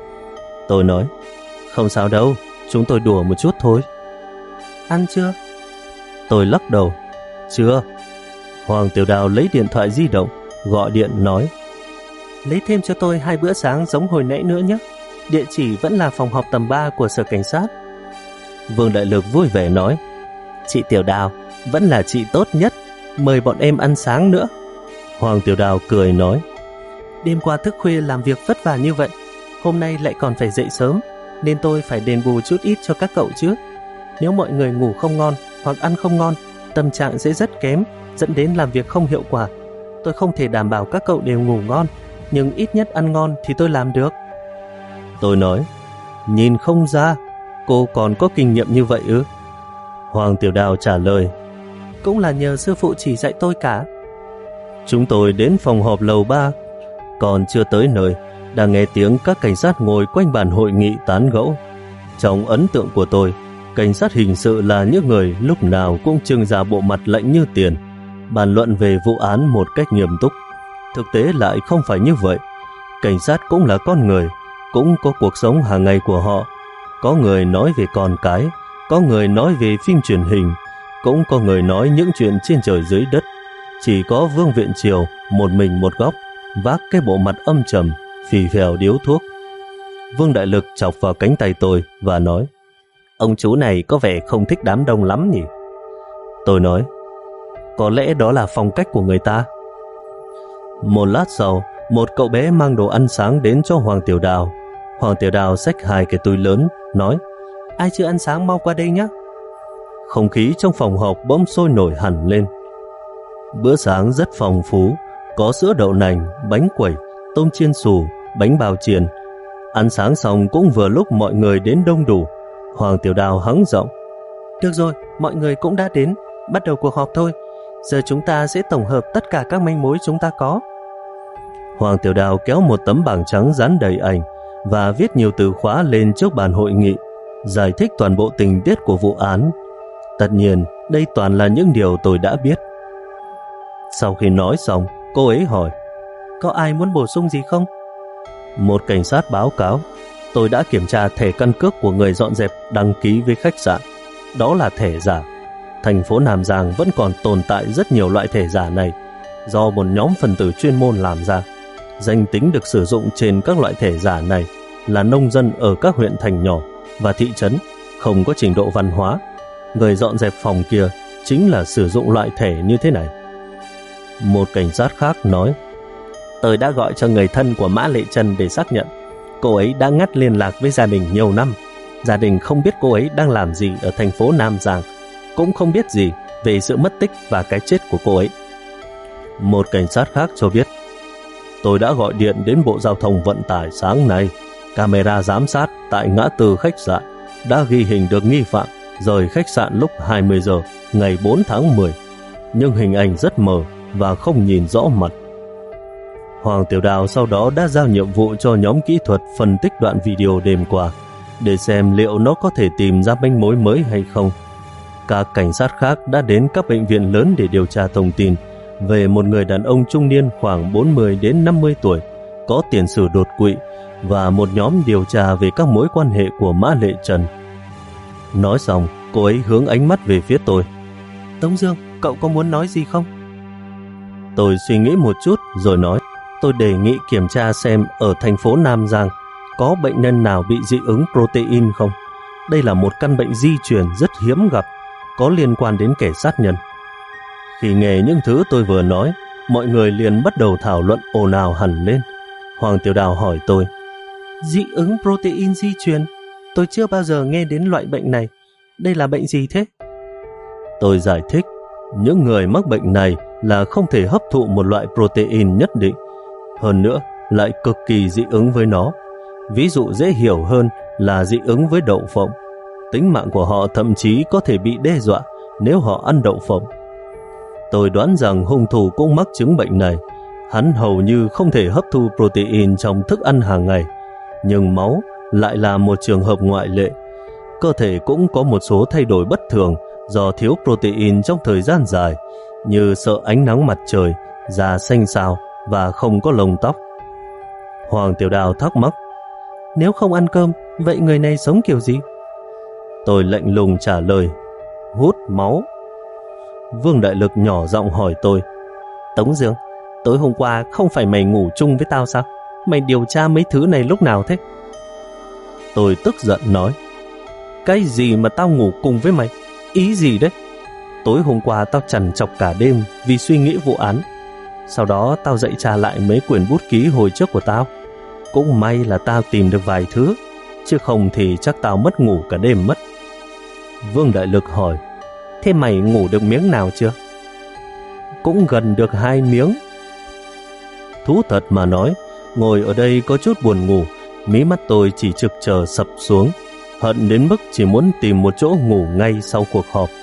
Tôi nói, không sao đâu, chúng tôi đùa một chút thôi. Ăn chưa? Tôi lắc đầu, chưa. Hoàng Tiểu Đào lấy điện thoại di động, gọi điện nói, lấy thêm cho tôi hai bữa sáng giống hồi nãy nữa nhé. Địa chỉ vẫn là phòng họp tầng ba của sở cảnh sát. Vương Đại Lực vui vẻ nói, chị Tiểu Đào vẫn là chị tốt nhất, mời bọn em ăn sáng nữa. Hoàng Tiểu Đào cười nói, đêm qua thức khuya làm việc vất vả như vậy, hôm nay lại còn phải dậy sớm, nên tôi phải đền bù chút ít cho các cậu chứ. Nếu mọi người ngủ không ngon hoặc ăn không ngon, tâm trạng sẽ rất kém, dẫn đến làm việc không hiệu quả. Tôi không thể đảm bảo các cậu đều ngủ ngon, nhưng ít nhất ăn ngon thì tôi làm được. Tôi nói, nhìn không ra, cô còn có kinh nghiệm như vậy ư? Hoàng Tiểu Đào trả lời, cũng là nhờ sư phụ chỉ dạy tôi cả. Chúng tôi đến phòng họp lầu ba, còn chưa tới nơi, đang nghe tiếng các cảnh sát ngồi quanh bàn hội nghị tán gẫu. Trong ấn tượng của tôi, cảnh sát hình sự là những người lúc nào cũng trưng ra bộ mặt lạnh như tiền, bàn luận về vụ án một cách nghiêm túc. Thực tế lại không phải như vậy. Cảnh sát cũng là con người, cũng có cuộc sống hàng ngày của họ. Có người nói về con cái, có người nói về phim truyền hình, cũng có người nói những chuyện trên trời dưới đất. Chỉ có Vương Viện Triều một mình một góc, vác cái bộ mặt âm trầm, phì phèo điếu thuốc. Vương Đại Lực chọc vào cánh tay tôi và nói, ông chú này có vẻ không thích đám đông lắm nhỉ? Tôi nói, có lẽ đó là phong cách của người ta. Một lát sau, một cậu bé mang đồ ăn sáng đến cho Hoàng Tiểu Đào. Hoàng Tiểu Đào xách hai cái túi lớn, nói, ai chưa ăn sáng mau qua đây nhé. Không khí trong phòng họp bỗng sôi nổi hẳn lên. Bữa sáng rất phong phú, có sữa đậu nành, bánh quẩy, tôm chiên xù, bánh bao chiên. Ăn sáng xong cũng vừa lúc mọi người đến đông đủ. Hoàng Tiểu Đào hắng giọng, được rồi, mọi người cũng đã đến, bắt đầu cuộc họp thôi. Giờ chúng ta sẽ tổng hợp tất cả các manh mối chúng ta có. Hoàng Tiểu Đào kéo một tấm bảng trắng dán đầy ảnh và viết nhiều từ khóa lên trước bàn hội nghị, giải thích toàn bộ tình tiết của vụ án. Tất nhiên, đây toàn là những điều tôi đã biết. Sau khi nói xong, cô ấy hỏi, có ai muốn bổ sung gì không? Một cảnh sát báo cáo, tôi đã kiểm tra thẻ căn cước của người dọn dẹp đăng ký với khách sạn. Đó là thẻ giả. Thành phố Nam Giang vẫn còn tồn tại rất nhiều loại thẻ giả này, do một nhóm phần tử chuyên môn làm ra. Danh tính được sử dụng trên các loại thẻ giả này là nông dân ở các huyện thành nhỏ và thị trấn, không có trình độ văn hóa. Người dọn dẹp phòng kia chính là sử dụng loại thẻ như thế này. Một cảnh sát khác nói, tôi đã gọi cho người thân của Mã Lệ Trần để xác nhận. Cô ấy đã ngắt liên lạc với gia đình nhiều năm. Gia đình không biết cô ấy đang làm gì ở thành phố Nam Giang, cũng không biết gì về sự mất tích và cái chết của cô ấy. Một cảnh sát khác cho biết, tôi đã gọi điện đến Bộ Giao thông Vận tải sáng nay. Camera giám sát tại ngã tư khách sạn đã ghi hình được nghi phạm rời khách sạn lúc hai mươi giờ ngày bốn tháng mười, nhưng hình ảnh rất mờ và không nhìn rõ mặt. Hoàng Tiểu Đào sau đó đã giao nhiệm vụ cho nhóm kỹ thuật phân tích đoạn video đêm qua để xem liệu nó có thể tìm ra manh mối mới hay không. Các cảnh sát khác đã đến các bệnh viện lớn để điều tra thông tin về một người đàn ông trung niên khoảng bốn mươi đến năm mươi tuổi, có tiền sử đột quỵ, và một nhóm điều tra về các mối quan hệ của Mã Lệ Trần. Nói xong, cô ấy hướng ánh mắt về phía tôi. Tống Dương, cậu có muốn nói gì không? Tôi suy nghĩ một chút rồi nói, tôi đề nghị kiểm tra xem ở thành phố Nam Giang có bệnh nhân nào bị dị ứng protein không. Đây là một căn bệnh di truyền rất hiếm gặp, có liên quan đến kẻ sát nhân. Khi nghe những thứ tôi vừa nói, mọi người liền bắt đầu thảo luận ồn ào hẳn lên. Hoàng Tiểu Đào hỏi tôi, dị ứng protein di truyền? Tôi chưa bao giờ nghe đến loại bệnh này. Đây là bệnh gì thế? Tôi giải thích, những người mắc bệnh này là không thể hấp thụ một loại protein nhất định, hơn nữa lại cực kỳ dị ứng với nó. Ví dụ dễ hiểu hơn là dị ứng với đậu phộng. Tính mạng của họ thậm chí có thể bị đe dọa nếu họ ăn đậu phộng. Tôi đoán rằng hung thủ cũng mắc chứng bệnh này. Hắn hầu như không thể hấp thu protein trong thức ăn hàng ngày, nhưng máu lại là một trường hợp ngoại lệ. Cơ thể cũng có một số thay đổi bất thường do thiếu protein trong thời gian dài, như sợ ánh nắng mặt trời, da xanh xao và không có lông tóc. Hoàng Tiểu Đào thắc mắc, nếu không ăn cơm, vậy người này sống kiểu gì? Tôi lạnh lùng trả lời, hút máu. Vương Đại Lực nhỏ giọng hỏi tôi, Tống Dương, tối hôm qua không phải mày ngủ chung với tao sao? Mày điều tra mấy thứ này lúc nào thế? Tôi tức giận nói, cái gì mà tao ngủ cùng với mày? Ý gì đấy? Tối hôm qua tao trằn trọc cả đêm vì suy nghĩ vụ án. Sau đó tao dạy tra lại mấy quyển bút ký hồi trước của tao. Cũng may là tao tìm được vài thứ, chứ không thì chắc tao mất ngủ cả đêm mất. Vương Đại Lực hỏi, thế mày ngủ được miếng nào chưa? Cũng gần được hai miếng. Thú thật mà nói, ngồi ở đây có chút buồn ngủ, mí mắt tôi chỉ trực chờ sập xuống, hận đến mức chỉ muốn tìm một chỗ ngủ ngay sau cuộc họp.